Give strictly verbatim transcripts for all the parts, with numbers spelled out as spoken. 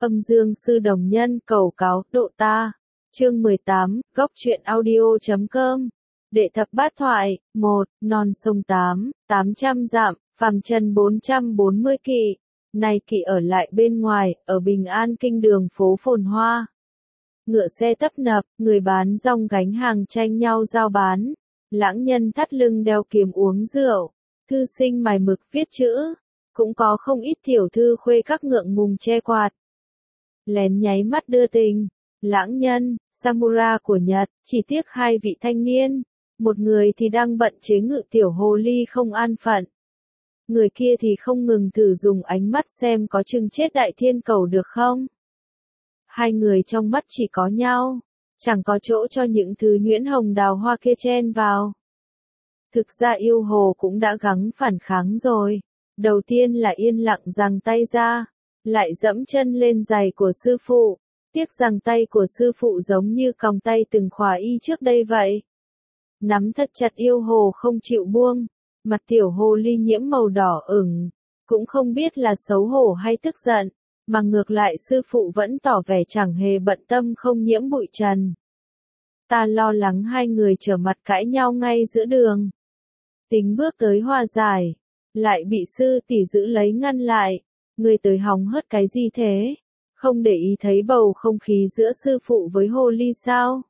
Âm dương sư đồng nhân cầu cáo độ ta. Chương mười tám, góc truyện audio chấm com. Đệ thập bát thoại, một, non sông tám, tám trăm dặm, phàm trần bốn trăm bốn mươi kỵ. Nay kỵ ở lại bên ngoài, ở Bình An kinh đường phố phồn hoa. Ngựa xe tấp nập, người bán rong gánh hàng tranh nhau giao bán. Lãng nhân thắt lưng đeo kiếm uống rượu. Thư sinh mài mực viết chữ. Cũng có không ít tiểu thư khuê các ngượng ngùng che quạt. Lén nháy mắt đưa tình. Lãng nhân, Samura của Nhật, chỉ tiếc hai vị thanh niên. Một người thì đang bận chế ngự tiểu hồ ly không an phận. Người kia thì không ngừng thử dùng ánh mắt xem có chừng chết đại thiên cầu được không. Hai người trong mắt chỉ có nhau. Chẳng có chỗ cho những thứ nhuyễn hồng đào hoa kia chen vào. Thực ra yêu hồ cũng đã gắng phản kháng rồi. Đầu tiên là yên lặng giằng tay ra. Lại dẫm chân lên giày của sư phụ. Tiếc rằng tay của sư phụ giống như còng tay từng khóa y trước đây vậy. Nắm thật chặt yêu hồ không chịu buông. Mặt tiểu hồ ly nhiễm màu đỏ ửng. Cũng không biết là xấu hổ hay tức giận. Mà ngược lại sư phụ vẫn tỏ vẻ chẳng hề bận tâm không nhiễm bụi trần. Ta lo lắng hai người trở mặt cãi nhau ngay giữa đường. Tính bước tới hòa giải. Lại bị sư tỷ giữ lấy ngăn lại. Người tới hóng hớt cái gì thế? Không để ý thấy bầu không khí giữa sư phụ với hồ ly sao?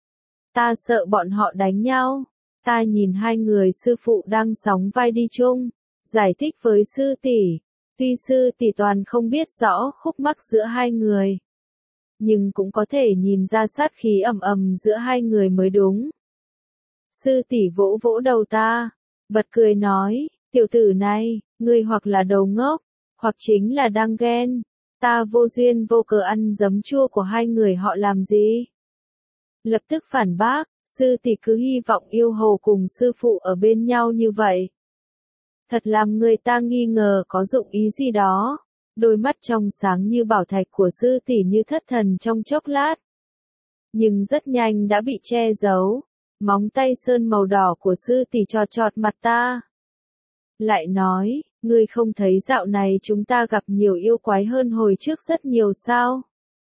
Ta sợ bọn họ đánh nhau. Ta nhìn hai người sư phụ đang sóng vai đi chung. Giải thích với sư tỷ. Tuy sư tỷ toàn không biết rõ khúc mắc giữa hai người. Nhưng cũng có thể nhìn ra sát khí ầm ầm giữa hai người mới đúng. Sư tỷ vỗ vỗ đầu ta. Bật cười nói. Tiểu tử này, ngươi hoặc là đầu ngốc. Hoặc chính là đang ghen. Ta vô duyên vô cớ ăn giấm chua của hai người họ làm gì? Lập tức phản bác, sư tỷ cứ hy vọng yêu hồ cùng sư phụ ở bên nhau như vậy. Thật làm người ta nghi ngờ có dụng ý gì đó. Đôi mắt trong sáng như bảo thạch của sư tỷ như thất thần trong chốc lát. Nhưng rất nhanh đã bị che giấu. Móng tay sơn màu đỏ của sư tỷ chọt chọt mặt ta. Lại nói, ngươi không thấy dạo này chúng ta gặp nhiều yêu quái hơn hồi trước rất nhiều sao?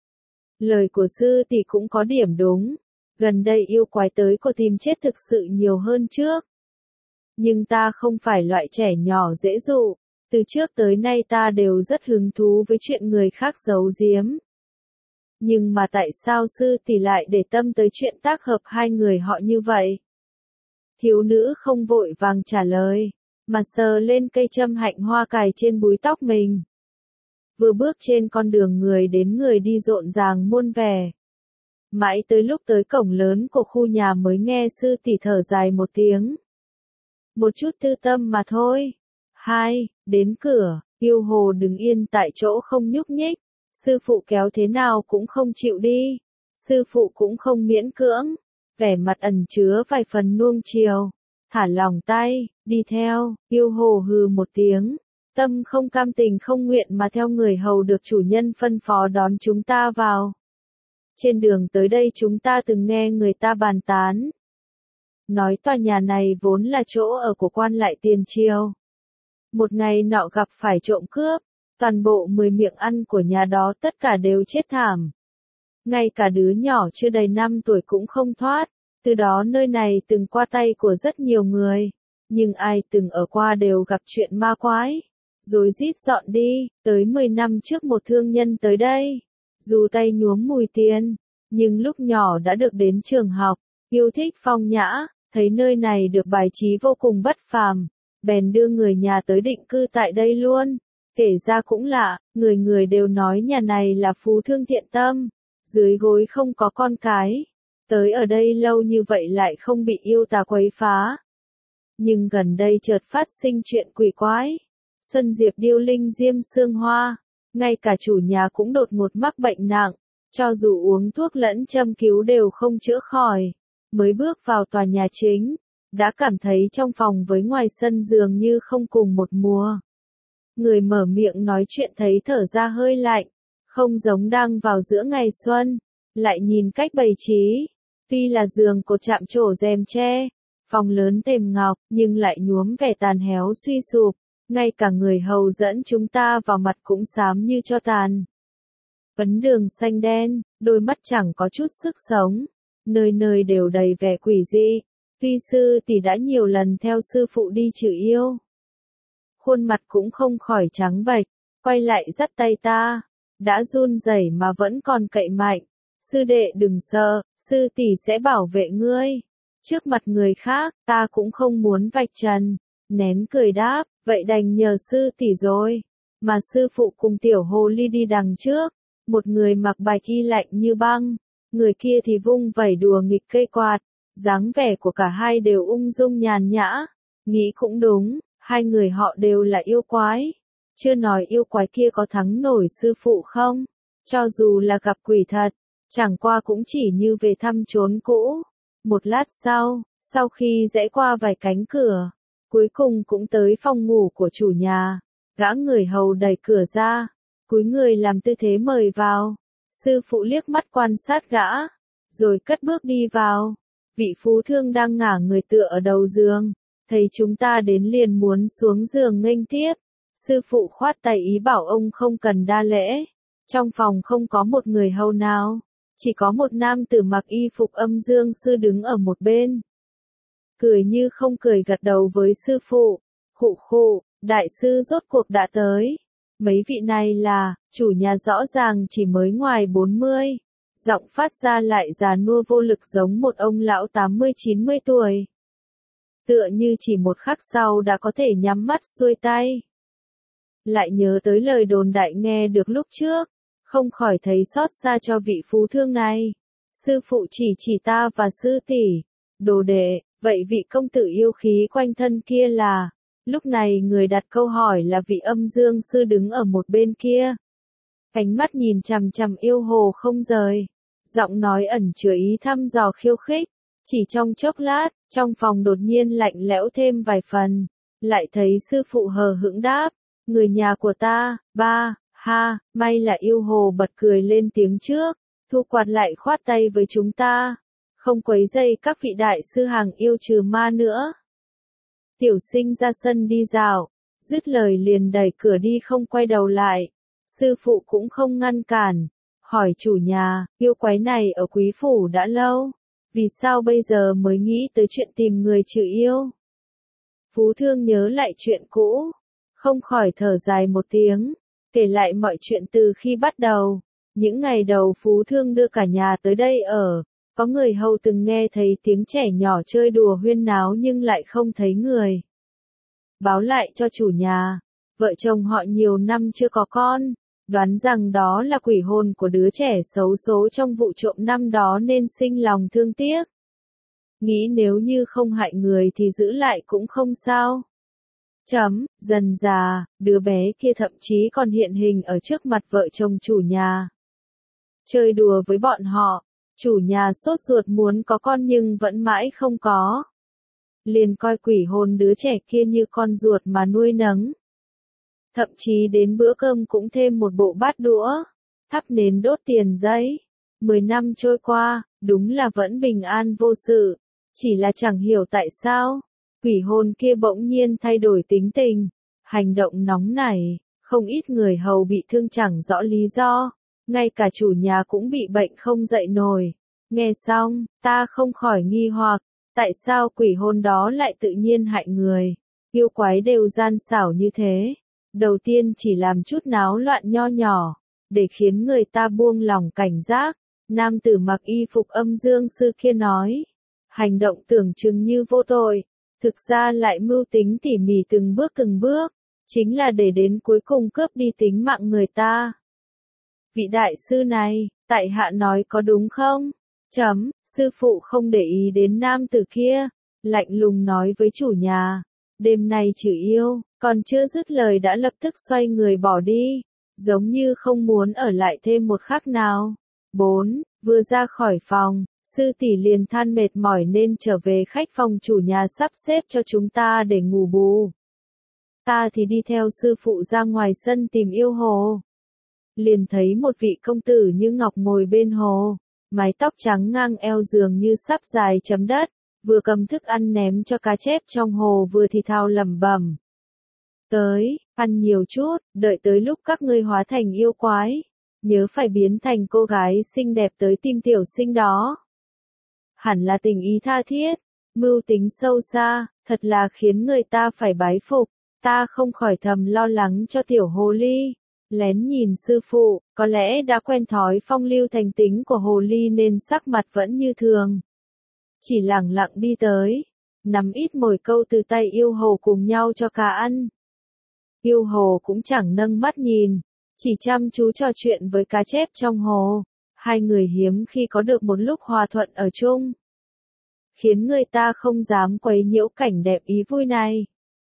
Lời của sư tỷ cũng có điểm đúng. Gần đây yêu quái tới cô tìm chết thực sự nhiều hơn trước. Nhưng ta không phải loại trẻ nhỏ dễ dụ. Từ trước tới nay ta đều rất hứng thú với chuyện người khác giấu giếm. Nhưng mà tại sao sư tỷ lại để tâm tới chuyện tác hợp hai người họ như vậy? Thiếu nữ không vội vàng trả lời. Mà sờ lên cây châm hạnh hoa cài trên búi tóc mình. Vừa bước trên con đường người đến người đi rộn ràng muôn vẻ. Mãi tới lúc tới cổng lớn của khu nhà mới nghe sư tỷ thở dài một tiếng. Một chút tư tâm mà thôi. Hai, đến cửa, yêu hồ đứng yên tại chỗ không nhúc nhích. Sư phụ kéo thế nào cũng không chịu đi. Sư phụ cũng không miễn cưỡng. Vẻ mặt ẩn chứa vài phần nuông chiều. Thả lòng tay, đi theo, yêu hồ hừ một tiếng. Tâm không cam tình không nguyện mà theo người hầu được chủ nhân phân phó đón chúng ta vào. Trên đường tới đây chúng ta từng nghe người ta bàn tán. Nói tòa nhà này vốn là chỗ ở của quan lại tiền triều. Một ngày nọ gặp phải trộm cướp, toàn bộ mười miệng ăn của nhà đó tất cả đều chết thảm. Ngay cả đứa nhỏ chưa đầy năm tuổi cũng không thoát. Từ đó nơi này từng qua tay của rất nhiều người. Nhưng ai từng ở qua đều gặp chuyện ma quái. Rồi rít dọn đi, tới mười năm trước một thương nhân tới đây. Dù tay nhuốm mùi tiền, nhưng lúc nhỏ đã được đến trường học, yêu thích phong nhã, thấy nơi này được bài trí vô cùng bất phàm. Bèn đưa người nhà tới định cư tại đây luôn. Kể ra cũng lạ, người người đều nói nhà này là phú thương thiện tâm. Dưới gối không có con cái. Tới ở đây lâu như vậy lại không bị yêu tà quấy phá. Nhưng gần đây chợt phát sinh chuyện quỷ quái. Xuân Diệp điêu linh diêm xương hoa. Ngay cả chủ nhà cũng đột ngột mắc bệnh nặng. Cho dù uống thuốc lẫn châm cứu đều không chữa khỏi. Mới bước vào tòa nhà chính. Đã cảm thấy trong phòng với ngoài sân dường như không cùng một mùa. Người mở miệng nói chuyện thấy thở ra hơi lạnh. Không giống đang vào giữa ngày xuân. Lại nhìn cách bày trí. Tuy là giường cột chạm trổ rèm tre, phòng lớn tềm ngọc, nhưng lại nhuốm vẻ tàn héo suy sụp, ngay cả người hầu dẫn chúng ta vào mặt cũng xám như cho tàn. Vấn đường xanh đen, đôi mắt chẳng có chút sức sống, nơi nơi đều đầy vẻ quỷ dị. Vi sư tỷ đã nhiều lần theo sư phụ đi trừ yêu. Khuôn mặt cũng không khỏi trắng bệch, quay lại dắt tay ta, đã run rẩy mà vẫn còn cậy mạnh. Sư đệ đừng sợ, sư tỷ sẽ bảo vệ ngươi. Trước mặt người khác, ta cũng không muốn vạch trần. Nén cười đáp, vậy đành nhờ sư tỷ rồi. Mà sư phụ cùng tiểu hồ ly đi đằng trước. Một người mặc bạch y lạnh như băng, người kia thì vung vẩy đùa nghịch cây quạt. Dáng vẻ của cả hai đều ung dung nhàn nhã. Nghĩ cũng đúng, hai người họ đều là yêu quái. Chưa nói yêu quái kia có thắng nổi sư phụ không? Cho dù là gặp quỷ thật, chẳng qua cũng chỉ như về thăm chốn cũ. Một lát sau, sau khi rẽ qua vài cánh cửa, cuối cùng cũng tới phòng ngủ của chủ nhà. Gã người hầu đẩy cửa ra, cúi người làm tư thế mời vào. Sư phụ liếc mắt quan sát gã, rồi cất bước đi vào. Vị phú thương đang ngả người tựa ở đầu giường, thấy chúng ta đến liền muốn xuống giường nghênh tiếp. Sư phụ khoát tay ý bảo ông không cần đa lễ. Trong phòng không có một người hầu nào, chỉ có một nam tử mặc y phục âm dương sư đứng ở một bên. Cười như không cười gật đầu với sư phụ. Khụ khụ, đại sư rốt cuộc đã tới. Mấy vị này là, chủ nhà rõ ràng chỉ mới ngoài bốn mươi. Giọng phát ra lại già nua vô lực giống một ông lão tám mươi chín mươi tuổi. Tựa như chỉ một khắc sau đã có thể nhắm mắt xuôi tay. Lại nhớ tới lời đồn đại nghe được lúc trước, không khỏi thấy xót xa cho vị phú thương này. Sư phụ chỉ chỉ ta và sư tỷ, đồ đệ, vậy vị công tử yêu khí quanh thân kia là... Lúc này người đặt câu hỏi là vị âm dương sư đứng ở một bên kia. Ánh mắt nhìn chằm chằm yêu hồ không rời. Giọng nói ẩn chứa ý thăm dò khiêu khích. Chỉ trong chốc lát, trong phòng đột nhiên lạnh lẽo thêm vài phần. Lại thấy sư phụ hờ hững đáp. Người nhà của ta, ba, ha, may là yêu hồ bật cười lên tiếng trước. Thu quạt lại khoát tay với chúng ta. Không quấy dây các vị đại sư hàng yêu trừ ma nữa. Tiểu sinh ra sân đi dạo, dứt lời liền đẩy cửa đi không quay đầu lại. Sư phụ cũng không ngăn cản, hỏi chủ nhà, yêu quái này ở quý phủ đã lâu, vì sao bây giờ mới nghĩ tới chuyện tìm người trừ yêu? Phú thương nhớ lại chuyện cũ, không khỏi thở dài một tiếng, kể lại mọi chuyện từ khi bắt đầu. Những ngày đầu phú thương đưa cả nhà tới đây ở. Có người hầu từng nghe thấy tiếng trẻ nhỏ chơi đùa huyên náo nhưng lại không thấy người. Báo lại cho chủ nhà, vợ chồng họ nhiều năm chưa có con, đoán rằng đó là quỷ hồn của đứa trẻ xấu số trong vụ trộm năm đó nên sinh lòng thương tiếc. Nghĩ nếu như không hại người thì giữ lại cũng không sao. Chấm, dần già, đứa bé kia thậm chí còn hiện hình ở trước mặt vợ chồng chủ nhà. Chơi đùa với bọn họ. Chủ nhà sốt ruột muốn có con nhưng vẫn mãi không có. Liền coi quỷ hồn đứa trẻ kia như con ruột mà nuôi nấng. Thậm chí đến bữa cơm cũng thêm một bộ bát đũa, thắp nến đốt tiền giấy. Mười năm trôi qua, đúng là vẫn bình an vô sự. Chỉ là chẳng hiểu tại sao, quỷ hồn kia bỗng nhiên thay đổi tính tình, hành động nóng nảy, không ít người hầu bị thương chẳng rõ lý do. Ngay cả chủ nhà cũng bị bệnh không dậy nổi. Nghe xong, ta không khỏi nghi hoặc, tại sao quỷ hồn đó lại tự nhiên hại người? Yêu quái đều gian xảo như thế. Đầu tiên chỉ làm chút náo loạn nho nhỏ, để khiến người ta buông lòng cảnh giác. Nam tử mặc y phục âm dương sư kia nói. Hành động tưởng chừng như vô tội, thực ra lại mưu tính tỉ mỉ từng bước từng bước, chính là để đến cuối cùng cướp đi tính mạng người ta. Vị đại sư này, tại hạ nói có đúng không? Chấm, sư phụ không để ý đến nam tử kia, lạnh lùng nói với chủ nhà. Đêm nay trừ yêu, còn chưa dứt lời đã lập tức xoay người bỏ đi, giống như không muốn ở lại thêm một khắc nào. bốn. Vừa ra khỏi phòng, sư tỷ liền than mệt mỏi nên trở về khách phòng chủ nhà sắp xếp cho chúng ta để ngủ bù. Ta thì đi theo sư phụ ra ngoài sân tìm yêu hồ. Liền thấy một vị công tử như ngọc ngồi bên hồ, mái tóc trắng ngang eo dường như sắp dài chấm đất, vừa cầm thức ăn ném cho cá chép trong hồ vừa thì thào lẩm bẩm. Tới, ăn nhiều chút, đợi tới lúc các ngươi hóa thành yêu quái, nhớ phải biến thành cô gái xinh đẹp tới tim tiểu sinh đó. Hẳn là tình ý tha thiết, mưu tính sâu xa, thật là khiến người ta phải bái phục. Ta không khỏi thầm lo lắng cho tiểu hồ ly. Lén nhìn sư phụ, có lẽ đã quen thói phong lưu thành tính của hồ ly nên sắc mặt vẫn như thường. Chỉ lẳng lặng đi tới, nắm ít mồi câu từ tay yêu hồ cùng nhau cho cá ăn. Yêu hồ cũng chẳng nâng mắt nhìn, chỉ chăm chú trò chuyện với cá chép trong hồ. Hai người hiếm khi có được một lúc hòa thuận ở chung, khiến người ta không dám quấy nhiễu cảnh đẹp ý vui này.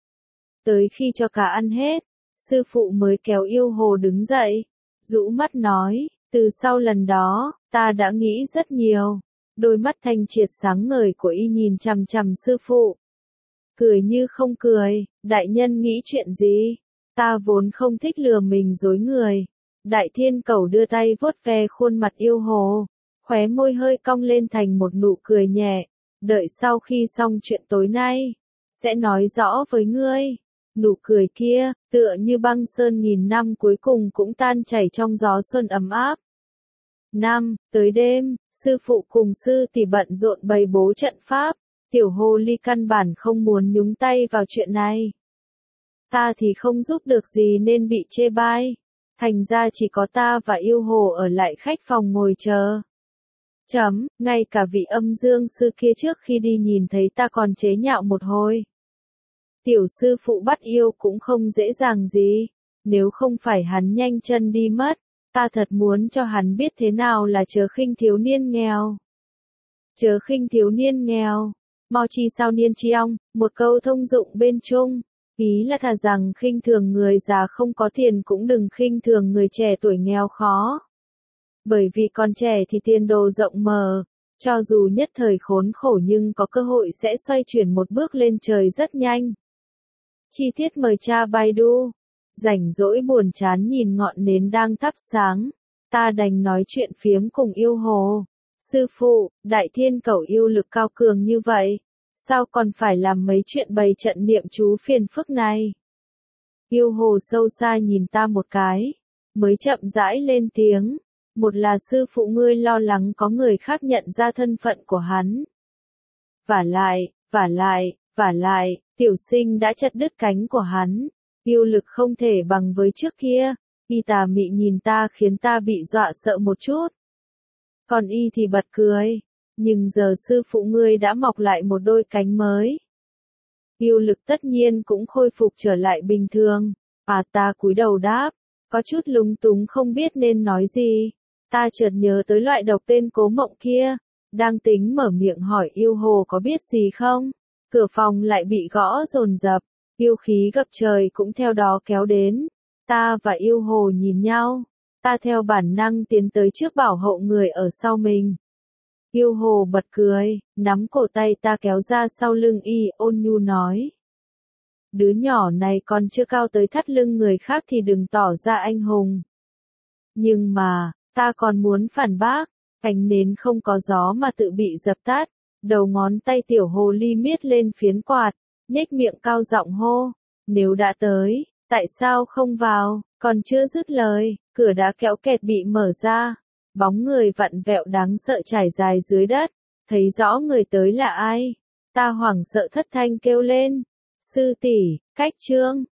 Tới khi cho cá ăn hết, sư phụ mới kéo yêu hồ đứng dậy, rũ mắt nói, từ sau lần đó, ta đã nghĩ rất nhiều. Đôi mắt thanh triệt sáng ngời của y nhìn chằm chằm sư phụ. Cười như không cười, đại nhân nghĩ chuyện gì? Ta vốn không thích lừa mình dối người. Đại thiên cẩu đưa tay vuốt ve khuôn mặt yêu hồ, khóe môi hơi cong lên thành một nụ cười nhẹ. Đợi sau khi xong chuyện tối nay, sẽ nói rõ với ngươi. Nụ cười kia, tựa như băng sơn nghìn năm cuối cùng cũng tan chảy trong gió xuân ấm áp. Năm, tới đêm, sư phụ cùng sư tỷ bận rộn bày bố trận pháp, tiểu hồ ly căn bản không muốn nhúng tay vào chuyện này. Ta thì không giúp được gì nên bị chê bai, thành ra chỉ có ta và yêu hồ ở lại khách phòng ngồi chờ. Chấm, ngay cả vị âm dương sư kia trước khi đi nhìn thấy ta còn chế nhạo một hồi. Tiểu sư phụ bắt yêu cũng không dễ dàng gì, nếu không phải hắn nhanh chân đi mất, ta thật muốn cho hắn biết thế nào là chớ khinh thiếu niên nghèo. Chớ khinh thiếu niên nghèo, mau chi sao niên chi ong, một câu thông dụng bên Trung, ý là thà rằng khinh thường người già không có tiền cũng đừng khinh thường người trẻ tuổi nghèo khó. Bởi vì còn trẻ thì tiền đồ rộng mở, cho dù nhất thời khốn khổ nhưng có cơ hội sẽ xoay chuyển một bước lên trời rất nhanh. Chi tiết mời tra Baidu. Rảnh rỗi buồn chán nhìn ngọn nến đang thắp sáng, ta đành nói chuyện phiếm cùng yêu hồ. Sư phụ, đại thiên cẩu yêu lực cao cường như vậy, sao còn phải làm mấy chuyện bày trận niệm chú phiền phức này? Yêu hồ sâu xa nhìn ta một cái, mới chậm rãi lên tiếng. Một là sư phụ ngươi lo lắng có người khác nhận ra thân phận của hắn. Vả lại, vả lại, vả lại, tiểu sinh đã chặt đứt cánh của hắn. Yêu lực không thể bằng với trước kia. Y tà mị nhìn ta khiến ta bị dọa sợ một chút. Còn y thì bật cười. Nhưng giờ sư phụ ngươi đã mọc lại một đôi cánh mới. Yêu lực tất nhiên cũng khôi phục trở lại bình thường. À ta cúi đầu đáp. Có chút lúng túng không biết nên nói gì. Ta chợt nhớ tới loại độc tên Cố Mộng kia. Đang tính mở miệng hỏi yêu hồ có biết gì không. Cửa phòng lại bị gõ dồn dập. Yêu khí gập trời cũng theo đó kéo đến. Ta và yêu hồ nhìn nhau. Ta theo bản năng tiến tới trước bảo hộ người ở sau mình. Yêu hồ bật cười, nắm cổ tay ta kéo ra sau lưng y, ôn nhu nói. Đứa nhỏ này còn chưa cao tới thắt lưng người khác thì đừng tỏ ra anh hùng. Nhưng mà, ta còn muốn phản bác, ánh nến không có gió mà tự bị dập tắt. Đầu ngón tay tiểu hồ ly miết lên phiến quạt, nhếch miệng cao giọng hô. Nếu đã tới, tại sao không vào? Còn chưa dứt lời, cửa đã kéo kẹt bị mở ra. Bóng người vặn vẹo đáng sợ trải dài dưới đất. Thấy rõ người tới là ai? Ta hoảng sợ thất thanh kêu lên. Sư tỷ, Cách Trương.